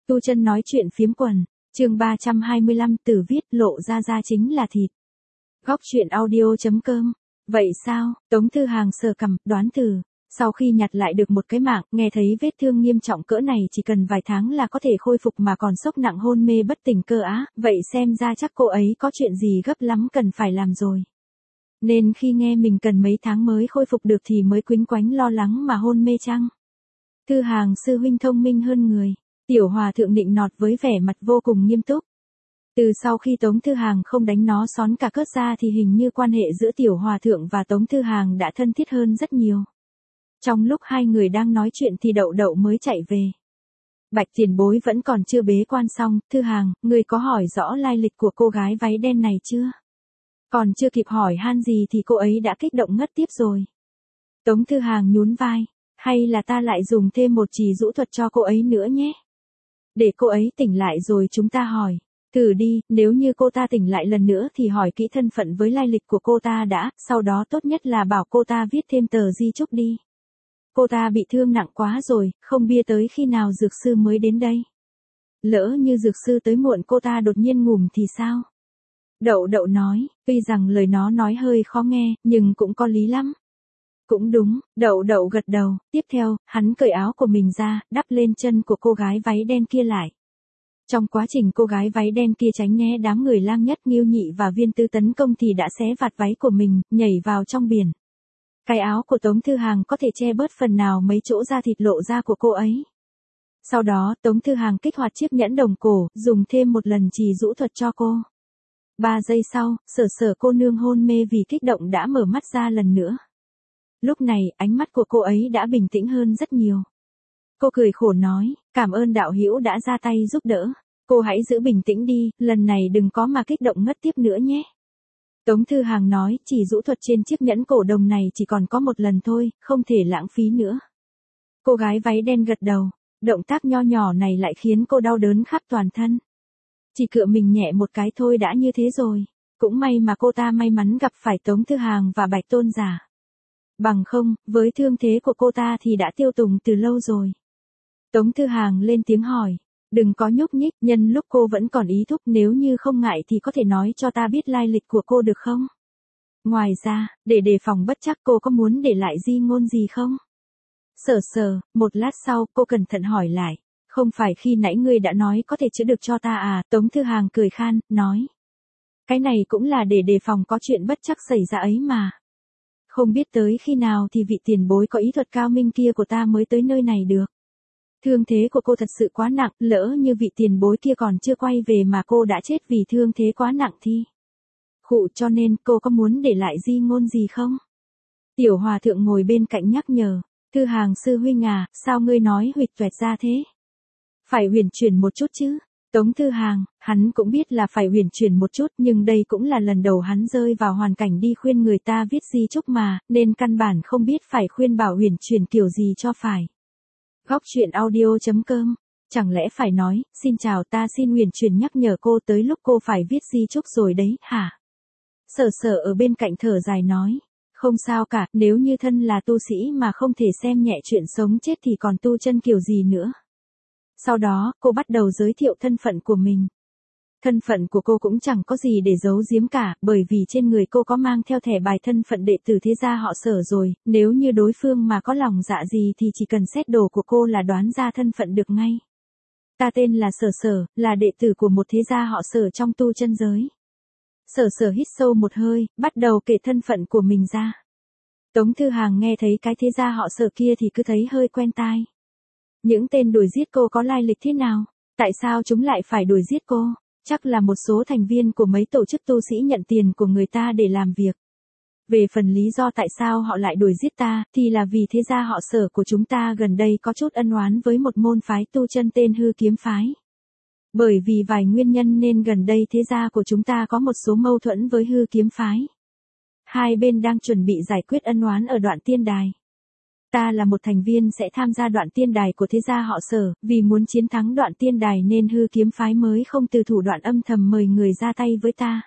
Tu Chân nói chuyện phiếm quần, chương 325 Tử viết lộ ra chính là thịt. Góc chuyện audio.com. Vậy sao? Tống Thư Hàng sờ cằm, đoán thử. Sau khi nhặt lại được một cái mạng, nghe thấy vết thương nghiêm trọng cỡ này chỉ cần vài tháng là có thể khôi phục mà còn sốc nặng hôn mê bất tỉnh cơ á, vậy xem ra chắc cô ấy có chuyện gì gấp lắm cần phải làm rồi. Nên khi nghe mình cần mấy tháng mới khôi phục được thì mới quýnh quánh lo lắng mà hôn mê chăng? Thư Hàng sư huynh thông minh hơn người. Tiểu Hòa thượng nịnh nọt với vẻ mặt vô cùng nghiêm túc. Từ sau khi Tống Thư Hàng không đánh nó xón cả cớt ra thì hình như quan hệ giữa Tiểu Hòa thượng và Tống Thư Hàng đã thân thiết hơn rất nhiều. Trong lúc hai người đang nói chuyện thì Đậu Đậu mới chạy về. Bạch tiền bối vẫn còn chưa bế quan xong, Thư Hàng, người có hỏi rõ lai lịch của cô gái váy đen này chưa? Còn chưa kịp hỏi han gì thì cô ấy đã kích động ngất tiếp rồi. Tống Thư Hàng nhún vai, hay là ta lại dùng thêm một trì dũ thuật cho cô ấy nữa nhé? Để cô ấy tỉnh lại rồi chúng ta hỏi. Thử đi, nếu như cô ta tỉnh lại lần nữa thì hỏi kỹ thân phận với lai lịch của cô ta đã, sau đó tốt nhất là bảo cô ta viết thêm tờ di chúc đi. Cô ta bị thương nặng quá rồi, không bia tới khi nào dược sư mới đến đây. Lỡ như dược sư tới muộn cô ta đột nhiên ngủm thì sao? Đậu Đậu nói, tuy rằng lời nó nói hơi khó nghe, nhưng cũng có lý lắm. Cũng đúng, Đậu Đậu gật đầu, tiếp theo, hắn cởi áo của mình ra, đắp lên chân của cô gái váy đen kia lại. Trong quá trình cô gái váy đen kia tránh né đám người Lang Nhất, Ngưu Nhị và Viên Tư tấn công thì đã xé vạt váy của mình, nhảy vào trong biển. Cái áo của Tống Thư Hàng có thể che bớt phần nào mấy chỗ da thịt lộ ra của cô ấy. Sau đó, Tống Thư Hàng kích hoạt chiếc nhẫn đồng cổ, dùng thêm một lần trì dũ thuật cho cô. 3 giây sau, Sở cô nương hôn mê vì kích động đã mở mắt ra lần nữa. Lúc này, ánh mắt của cô ấy đã bình tĩnh hơn rất nhiều. Cô cười khổ nói, cảm ơn đạo hữu đã ra tay giúp đỡ. Cô hãy giữ bình tĩnh đi, lần này đừng có mà kích động ngất tiếp nữa nhé. Tống Thư Hàng nói, chỉ dũ thuật trên chiếc nhẫn cổ đồng này chỉ còn có một lần thôi, không thể lãng phí nữa. Cô gái váy đen gật đầu, động tác nho nhỏ này lại khiến cô đau đớn khắp toàn thân. Chỉ cựa mình nhẹ một cái thôi đã như thế rồi. Cũng may mà cô ta may mắn gặp phải Tống Thư Hàng và Bạch Tôn Giả. Bằng không, với thương thế của cô ta thì đã tiêu tùng từ lâu rồi. Tống Thư Hàng lên tiếng hỏi, đừng có nhúc nhích, nhân lúc cô vẫn còn ý thúc, nếu như không ngại thì có thể nói cho ta biết lai lịch của cô được không? Ngoài ra, để đề phòng bất trắc cô có muốn để lại di ngôn gì không? Một lát sau cô cẩn thận hỏi lại, không phải khi nãy ngươi đã nói có thể chữa được cho ta à? Tống Thư Hàng cười khan, nói. Cái này cũng là để đề phòng có chuyện bất trắc xảy ra ấy mà. Không biết tới khi nào thì vị tiền bối có ý thuật cao minh kia của ta mới tới nơi này được. Thương thế của cô thật sự quá nặng, lỡ như vị tiền bối kia còn chưa quay về mà cô đã chết vì thương thế quá nặng thì. Khụ, cho nên cô có muốn để lại di ngôn gì không? Tiểu Hòa thượng ngồi bên cạnh nhắc nhở, Thư Hàng sư huynh à, sao ngươi nói huỵch toẹt ra thế? Phải huyền chuyển một chút chứ. Tống Thư Hàng, hắn cũng biết là phải huyền chuyển một chút, nhưng đây cũng là lần đầu hắn rơi vào hoàn cảnh đi khuyên người ta viết di chúc mà, nên căn bản không biết phải khuyên bảo huyền chuyển kiểu gì cho phải. Góc chuyện audio.com. Chẳng lẽ phải nói, xin chào, ta xin huyền chuyển nhắc nhở cô tới lúc cô phải viết di chúc rồi đấy, hả? Sở ở bên cạnh thở dài nói, không sao cả, nếu như thân là tu sĩ mà không thể xem nhẹ chuyện sống chết thì còn tu chân kiểu gì nữa. Sau đó, cô bắt đầu giới thiệu thân phận của mình. Thân phận của cô cũng chẳng có gì để giấu giếm cả, bởi vì trên người cô có mang theo thẻ bài thân phận đệ tử thế gia họ Sở rồi, nếu như đối phương mà có lòng dạ gì thì chỉ cần xét đồ của cô là đoán ra thân phận được ngay. Ta tên là Sở, là đệ tử của một thế gia họ Sở trong tu chân giới. Sở hít sâu một hơi, bắt đầu kể thân phận của mình ra. Tống Thư Hàng nghe thấy cái thế gia họ Sở kia thì cứ thấy hơi quen tai. Những tên đuổi giết cô có lai lịch thế nào? Tại sao chúng lại phải đuổi giết cô? Chắc là một số thành viên của mấy tổ chức tu sĩ nhận tiền của người ta để làm việc. Về phần lý do tại sao họ lại đuổi giết ta, thì là vì thế gia họ Sở của chúng ta gần đây có chút ân oán với một môn phái tu chân tên Hư Kiếm Phái. Bởi vì vài nguyên nhân nên gần đây thế gia của chúng ta có một số mâu thuẫn với Hư Kiếm Phái. Hai bên đang chuẩn bị giải quyết ân oán ở Đoạn Tiên Đài. Ta là một thành viên sẽ tham gia Đoạn Tiên Đài của thế gia họ Sở, vì muốn chiến thắng Đoạn Tiên Đài nên Hư Kiếm Phái mới không từ thủ đoạn âm thầm mời người ra tay với ta.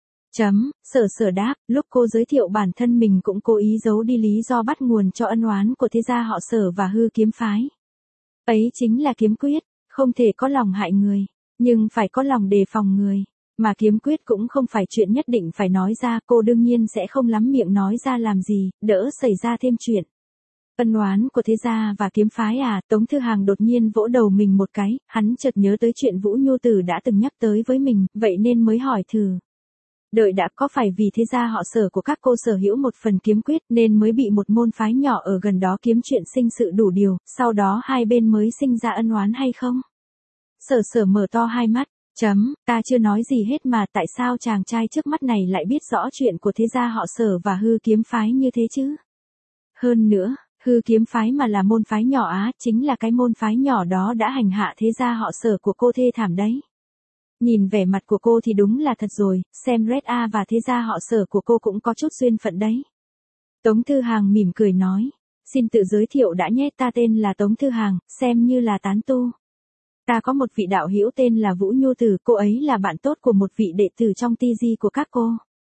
Sở đáp, lúc cô giới thiệu bản thân mình cũng cố ý giấu đi lý do bắt nguồn cho ân oán của thế gia họ Sở và Hư Kiếm Phái. Ấy chính là kiếm quyết, Không thể có lòng hại người, nhưng phải có lòng đề phòng người. Mà kiếm quyết cũng không phải chuyện nhất định phải nói ra, cô đương nhiên sẽ không lắm miệng nói ra làm gì, đỡ xảy ra thêm chuyện. Ân oán của thế gia và kiếm phái à, Tống Thư Hàng đột nhiên vỗ đầu mình một cái, hắn chợt nhớ tới chuyện Vũ Nhu Tử đã từng nhắc tới với mình, vậy nên mới hỏi thử. Đợi đã, có phải vì thế gia họ Sở của các cô sở hữu một phần kiếm quyết nên mới bị một môn phái nhỏ ở gần đó kiếm chuyện sinh sự đủ điều, sau đó hai bên mới sinh ra ân oán hay không? Sở mở to hai mắt, ta chưa nói gì hết mà tại sao chàng trai trước mắt này lại biết rõ chuyện của thế gia họ Sở và hư kiếm phái như thế chứ? Hơn nữa, hư kiếm phái mà là môn phái nhỏ á, chính là cái môn phái nhỏ đó đã hành hạ thế gia họ Sở của cô thê thảm đấy. Nhìn vẻ mặt của cô thì đúng là thật rồi, xem Red A và thế gia họ Sở của cô cũng có chút duyên phận đấy. Tống Thư Hàng mỉm cười nói, xin tự giới thiệu đã nhé, ta tên là Tống Thư Hàng, xem như là tán tu. Ta có một vị đạo hữu tên là Vũ Nhu Tử, cô ấy là bạn tốt của một vị đệ tử trong ti di của các cô.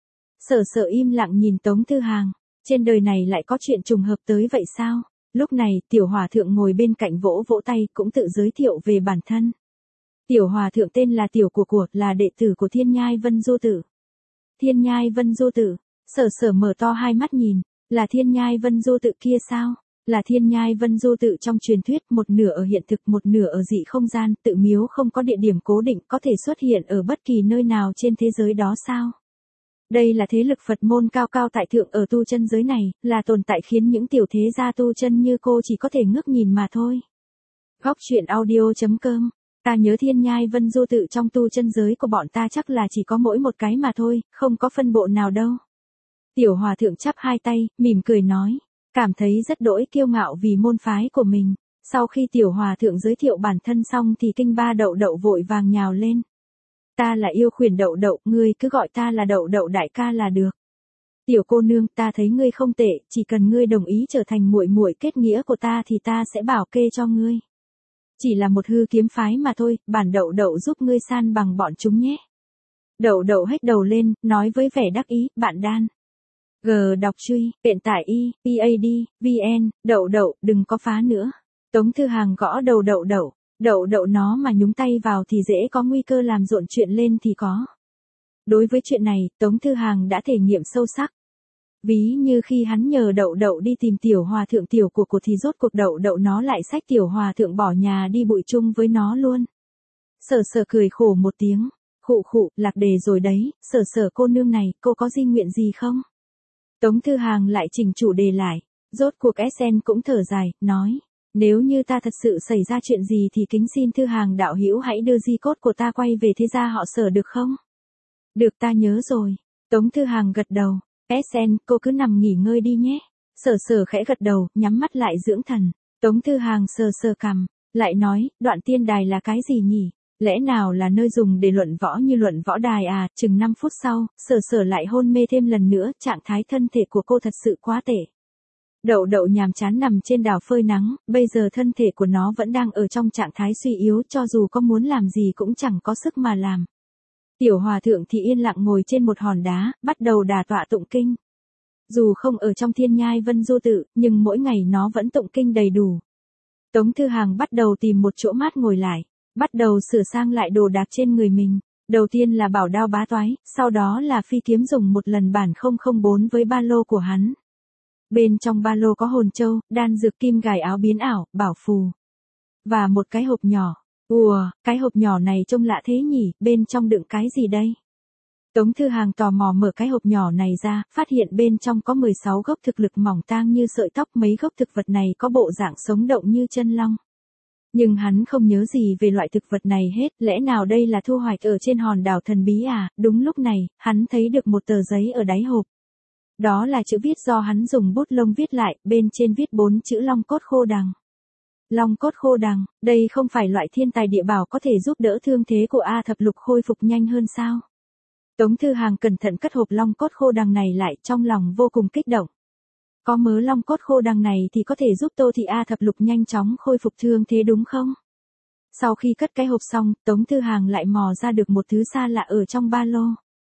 Sở im lặng nhìn Tống Thư Hàng, trên đời này lại có chuyện trùng hợp tới vậy sao? Lúc này, Tiểu Hòa Thượng ngồi bên cạnh vỗ vỗ tay cũng tự giới thiệu về bản thân. Tiểu Hòa Thượng tên là Tiểu của, là đệ tử của Thiên Nhai Vân Du Tử. Thiên Nhai Vân Du Tử, Sở mở to hai mắt nhìn, là Thiên Nhai Vân Du Tử kia sao? Là Thiên Nhai Vân Du Tự trong truyền thuyết, một nửa ở hiện thực một nửa ở dị không gian, tự miếu không có địa điểm cố định, có thể xuất hiện ở bất kỳ nơi nào trên thế giới đó sao? Đây là thế lực Phật môn cao cao tại thượng ở tu chân giới này, là tồn tại khiến những tiểu thế gia tu chân như cô chỉ có thể ngước nhìn mà thôi. Góc truyện audio.com. Ta nhớ Thiên Nhai Vân Du Tự trong tu chân giới của bọn ta chắc là chỉ có mỗi một cái mà thôi, không có phân bộ nào đâu. Tiểu Hòa Thượng chắp hai tay, mỉm cười nói, cảm thấy rất đỗi kiêu ngạo vì môn phái của mình. Sau khi Tiểu Hòa Thượng giới thiệu bản thân xong thì Kinh Ba Đậu Đậu vội vàng nhào lên. Ta là yêu khuyển Đậu Đậu, ngươi cứ gọi ta là Đậu Đậu đại ca là được. Tiểu cô nương, ta thấy ngươi không tệ, chỉ cần ngươi đồng ý trở thành muội muội kết nghĩa của ta thì ta sẽ bảo kê cho ngươi. Chỉ là một hư kiếm phái mà thôi, bản Đậu Đậu giúp ngươi san bằng bọn chúng nhé. Đậu Đậu hếch đầu lên, nói với vẻ đắc ý, bạn đan. G đọc truy, hiện tại y, PAD, VN, Đậu Đậu, đừng có phá nữa. Tống Thư Hàng gõ đầu Đậu Đậu nó mà nhúng tay vào thì dễ có nguy cơ làm rộn chuyện lên thì có. Đối với chuyện này, Tống Thư Hàng đã thể nghiệm sâu sắc. Ví như khi hắn nhờ Đậu Đậu đi tìm Tiểu Hòa Thượng Tiểu của thì rốt cuộc Đậu Đậu nó lại xách Tiểu Hòa Thượng bỏ nhà đi bụi chung với nó luôn. Sở cười khổ một tiếng, khụ, lạc đề rồi đấy, sở cô nương này, cô có di nguyện gì không? Tống Thư Hàng lại chỉnh chủ đề lại, rốt cuộc SN cũng thở dài, nói, nếu như ta thật sự xảy ra chuyện gì thì kính xin Thư Hàng đạo hữu hãy đưa di cốt của ta quay về thế gia họ Sở được không? Được, ta nhớ rồi. Tống Thư Hàng gật đầu, SN, cô cứ nằm nghỉ ngơi đi nhé. Sở khẽ gật đầu, nhắm mắt lại dưỡng thần. Tống Thư Hàng sờ cằm, lại nói, đoạn tiên đài là cái gì nhỉ? Lẽ nào là nơi dùng để luận võ như luận võ đài à? Chừng 5 phút sau, sở lại hôn mê thêm lần nữa, trạng thái thân thể của cô thật sự quá tệ. Đậu Đậu nhàm chán nằm trên đảo phơi nắng, bây giờ thân thể của nó vẫn đang ở trong trạng thái suy yếu, cho dù có muốn làm gì cũng chẳng có sức mà làm. Tiểu Hòa Thượng thì yên lặng ngồi trên một hòn đá, bắt đầu đà tọa tụng kinh. Dù không ở trong Thiên Nhai Vân Du Tự, nhưng mỗi ngày nó vẫn tụng kinh đầy đủ. Tống Thư Hàng bắt đầu tìm một chỗ mát ngồi lại, bắt đầu sửa sang lại đồ đạc trên người mình. Đầu tiên là bảo đao bá toái, sau đó là phi kiếm dùng một lần bản 004 với ba lô của hắn. Bên trong ba lô có hồn châu, đan dược kim gài áo biến ảo, bảo phù. Và một cái hộp nhỏ. Cái hộp nhỏ này trông lạ thế nhỉ, bên trong đựng cái gì đây? Tống Thư Hàng tò mò mở cái hộp nhỏ này ra, phát hiện bên trong có 16 gốc thực lực mỏng tang như sợi tóc, mấy gốc thực vật này có bộ dạng sống động như chân long. Nhưng hắn không nhớ gì về loại thực vật này hết, lẽ nào đây là thu hoạch ở trên hòn đảo thần bí à? Đúng lúc này, hắn thấy được một tờ giấy ở đáy hộp. Đó là chữ viết do hắn dùng bút lông viết lại, bên trên viết 4 chữ Long Cốt Khô Đằng. Long Cốt Khô Đằng, đây không phải loại thiên tài địa bảo có thể giúp đỡ thương thế của A Thập Lục khôi phục nhanh hơn sao? Tống Thư Hàng cẩn thận cất hộp Long Cốt Khô Đằng này lại, trong lòng vô cùng kích động. Có mớ Long Cốt Khô Đằng này thì có thể giúp Tô Thị A Thập Lục nhanh chóng khôi phục thương thế đúng không? Sau khi cất cái hộp xong, Tống Thư Hàng lại mò ra được một thứ xa lạ ở trong ba lô.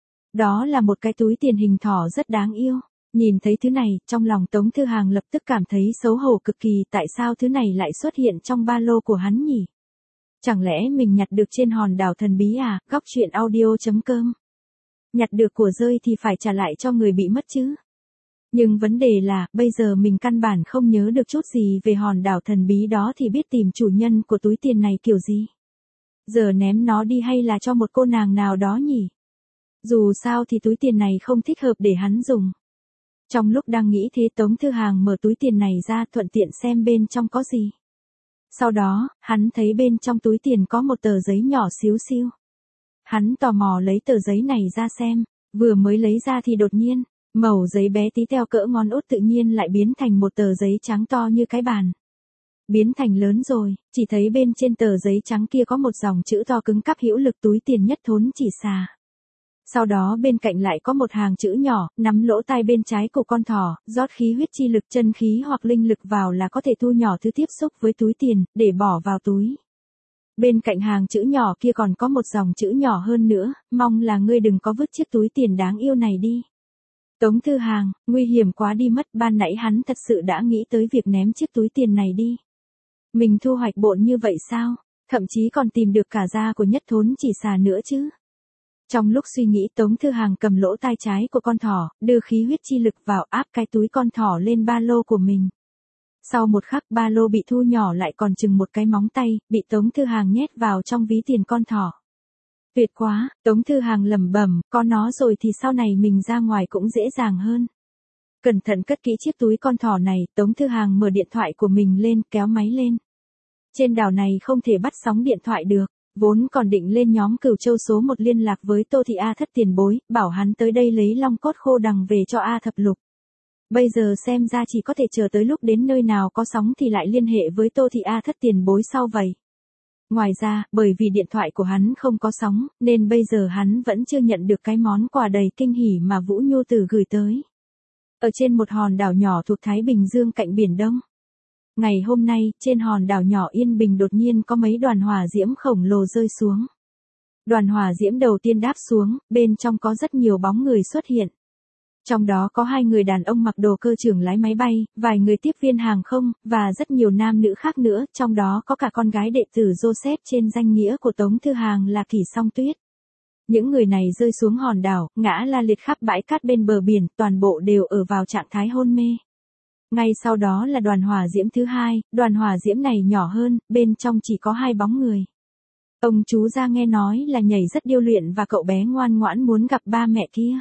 Đó là một cái túi tiền hình thỏ rất đáng yêu. Nhìn thấy thứ này, trong lòng Tống Thư Hàng lập tức cảm thấy xấu hổ cực kỳ, tại sao thứ này lại xuất hiện trong ba lô của hắn nhỉ? Chẳng lẽ mình nhặt được trên hòn đảo thần bí à? Góc truyện audio.com. Nhặt được của rơi thì phải trả lại cho người bị mất chứ. Nhưng vấn đề là, bây giờ mình căn bản không nhớ được chút gì về hòn đảo thần bí đó thì biết tìm chủ nhân của túi tiền này kiểu gì. Giờ ném nó đi hay là cho một cô nàng nào đó nhỉ? Dù sao thì túi tiền này không thích hợp để hắn dùng. Trong lúc đang nghĩ thế Tống Thư Hàng mở túi tiền này ra thuận tiện xem bên trong có gì. Sau đó, hắn thấy bên trong túi tiền có một tờ giấy nhỏ xíu xiu. Hắn tò mò lấy tờ giấy này ra xem, vừa mới lấy ra thì đột nhiên, mẩu giấy bé tí teo cỡ ngón út tự nhiên lại biến thành một tờ giấy trắng to như cái bàn. Biến thành lớn rồi, chỉ thấy bên trên tờ giấy trắng kia có một dòng chữ to cứng cáp hữu lực túi tiền nhất thốn chỉ xà. Sau đó bên cạnh lại có một hàng chữ nhỏ, nắm lỗ tai bên trái của con thỏ, rót khí huyết chi lực chân khí hoặc linh lực vào là có thể thu nhỏ thứ tiếp xúc với túi tiền, để bỏ vào túi. Bên cạnh hàng chữ nhỏ kia còn có một dòng chữ nhỏ hơn nữa, mong là ngươi đừng có vứt chiếc túi tiền đáng yêu này đi. Tống Thư Hàng, nguy hiểm quá đi mất, ban nãy hắn thật sự đã nghĩ tới việc ném chiếc túi tiền này đi. Mình thu hoạch bộn như vậy sao, thậm chí còn tìm được cả da của nhất thốn chỉ xà nữa chứ. Trong lúc suy nghĩ Tống Thư Hàng cầm lỗ tai trái của con thỏ, đưa khí huyết chi lực vào áp cái túi con thỏ lên ba lô của mình. Sau một khắc ba lô bị thu nhỏ lại còn chừng một cái móng tay, bị Tống Thư Hàng nhét vào trong ví tiền con thỏ. Tuyệt quá, Tống Thư Hàng lẩm bẩm, có nó rồi thì sau này mình ra ngoài cũng dễ dàng hơn. Cẩn thận cất kỹ chiếc túi con thỏ này, Tống Thư Hàng mở điện thoại của mình lên, kéo máy lên. Trên đảo này không thể bắt sóng điện thoại được, vốn còn định lên nhóm Cửu Châu số 1 liên lạc với Tô Thị A Thất tiền bối, bảo hắn tới đây lấy long cốt khô đằng về cho A Thập Lục. Bây giờ xem ra chỉ có thể chờ tới lúc đến nơi nào có sóng thì lại liên hệ với Tô Thị A Thất tiền bối sau vậy. Ngoài ra, bởi vì điện thoại của hắn không có sóng, nên bây giờ hắn vẫn chưa nhận được cái món quà đầy kinh hỉ mà Vũ Nhu Tử gửi tới. Ở trên một hòn đảo nhỏ thuộc Thái Bình Dương cạnh Biển Đông. Ngày hôm nay, trên hòn đảo nhỏ Yên Bình đột nhiên có mấy đoàn hỏa diễm khổng lồ rơi xuống. Đoàn hỏa diễm đầu tiên đáp xuống, bên trong có rất nhiều bóng người xuất hiện. Trong đó có 2 người đàn ông mặc đồ cơ trưởng lái máy bay, vài người tiếp viên hàng không, và rất nhiều nam nữ khác nữa, trong đó có cả con gái đệ tử Joseph trên danh nghĩa của Tống Thư Hàng là Kỷ Song Tuyết. Những người này rơi xuống hòn đảo, ngã la liệt khắp bãi cát bên bờ biển, toàn bộ đều ở vào trạng thái hôn mê. Ngay sau đó là đoàn hỏa diễm thứ hai, đoàn hỏa diễm này nhỏ hơn, bên trong chỉ có 2 bóng người. Ông chú ra nghe nói là nhảy rất điêu luyện và cậu bé ngoan ngoãn muốn gặp ba mẹ kia.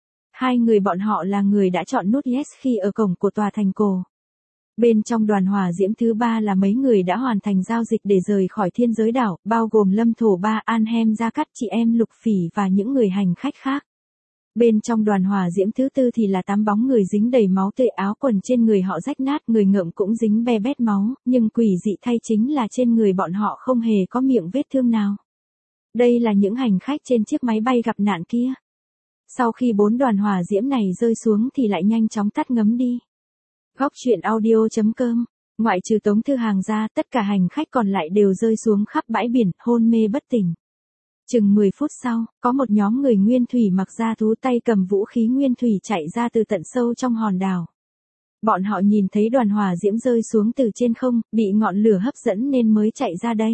2 người bọn họ là người đã chọn nút yes khi ở cổng của tòa thành cổ. Bên trong đoàn hỏa diễm thứ 3 là mấy người đã hoàn thành giao dịch để rời khỏi thiên giới đảo, bao gồm Lâm Thổ Ba, An Hem Gia Cát, chị em Lục Phỉ và những người hành khách khác. Bên trong đoàn hỏa diễm thứ 4 thì là 8 bóng người dính đầy máu tươi, áo quần trên người họ rách nát, người ngợm cũng dính be bét máu, nhưng quỷ dị thay chính là trên người bọn họ không hề có miệng vết thương nào. Đây là những hành khách trên chiếc máy bay gặp nạn kia. Sau khi 4 đoàn hỏa diễm này rơi xuống thì lại nhanh chóng tắt ngấm đi. Góc truyện audio.com. Ngoại trừ Tống Thư Hàng ra, tất cả hành khách còn lại đều rơi xuống khắp bãi biển, hôn mê bất tỉnh. Chừng 10 phút sau, có một nhóm người nguyên thủy mặc da thú tay cầm vũ khí nguyên thủy chạy ra từ tận sâu trong hòn đảo. Bọn họ nhìn thấy đoàn hỏa diễm rơi xuống từ trên không, bị ngọn lửa hấp dẫn nên mới chạy ra đây.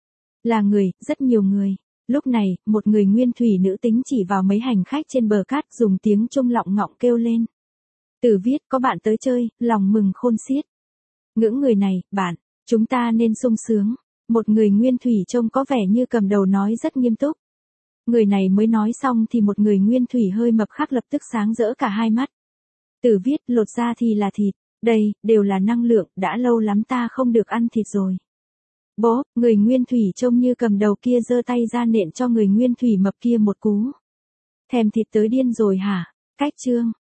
Là người, rất nhiều người. Lúc này, một người nguyên thủy nữ tính chỉ vào mấy hành khách trên bờ cát dùng tiếng Trung lọng ngọng kêu lên. Tử Viết, có bạn tới chơi, lòng mừng khôn xiết. Ngưỡng người này, bạn, chúng ta nên sung sướng. Một người nguyên thủy trông có vẻ như cầm đầu nói rất nghiêm túc. Người này mới nói xong thì một người nguyên thủy hơi mập khác lập tức sáng rỡ cả hai mắt. Tử Viết, lột ra thì là thịt, đây, đều là năng lượng, đã lâu lắm ta không được ăn thịt rồi. Bố, người nguyên thủy trông như cầm đầu kia giơ tay ra nện cho người nguyên thủy mập kia một cú. Thèm thịt tới điên rồi hả? Cách chương.